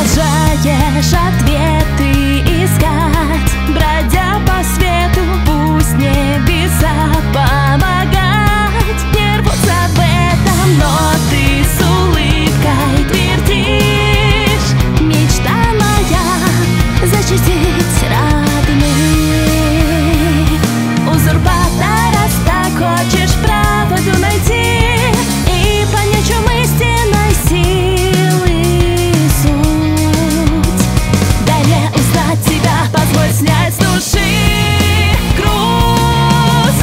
Продолжаешь ответы искать, бродя по свету, пусть небеса помогать. Не рвутся в этом, но ты с улыбкой твердишь: мечта моя защитить родных. Узурпатора, так хочешь правду найти и понять, чем истинной силы суть. Дай мне узнать тебя, позволь снять с души груз.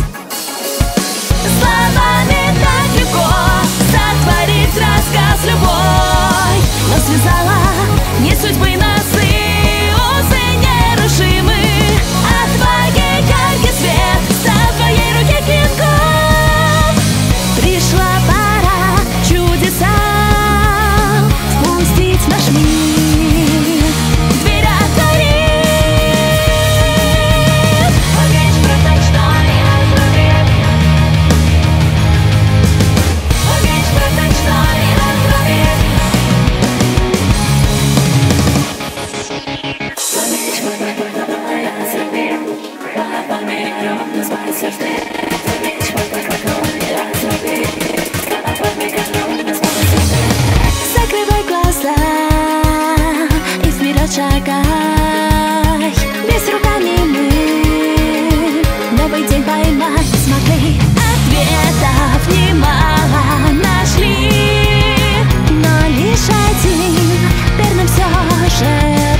Словами так легко сотворить рассказ любой, но связала не судьбы нас и узы нерушимы. От твоей яркий свет, стал в твоей руке клинком. Пришла пора чудеса впустить в наш мир. Дверь отвори. Умеешь продать, что не открыть. Умеешь продать, что не открыть. Умеешь продать, что не открыть. Умеешь продать, что не открыть. Закрывай глаза и вперед шагай. Без руками мы новый день поймать смогли. Ответов немало нашли, но лишь один верным все же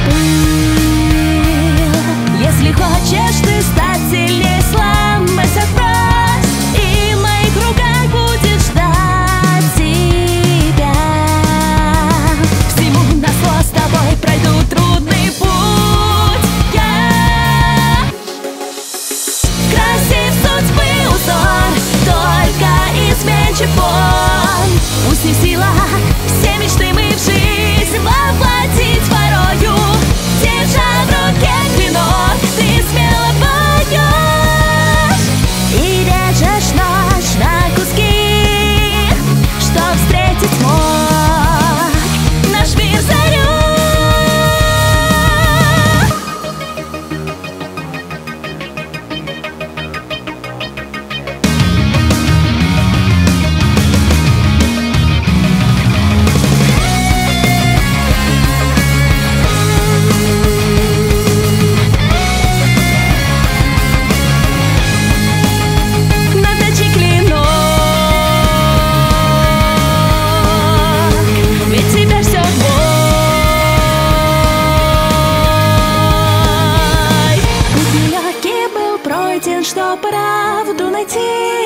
был. Если хочешь ты стать сильнее, сломайся врозь, и в моих руках будет ждать тебя. Всему назло с тобой пройду трудный путь я. Красив судьбы узор, только изменчив он. Пусть не в силах все мечты мы в жизнь воплотить порою. Держа в руке клинок, ты смело поешь и режешь ночь на куски, чтоб встретить мог наш мир зарю. Наточи клинок, ведь тебя ждет бой. Путь нелегкий был пройден, что правду найти.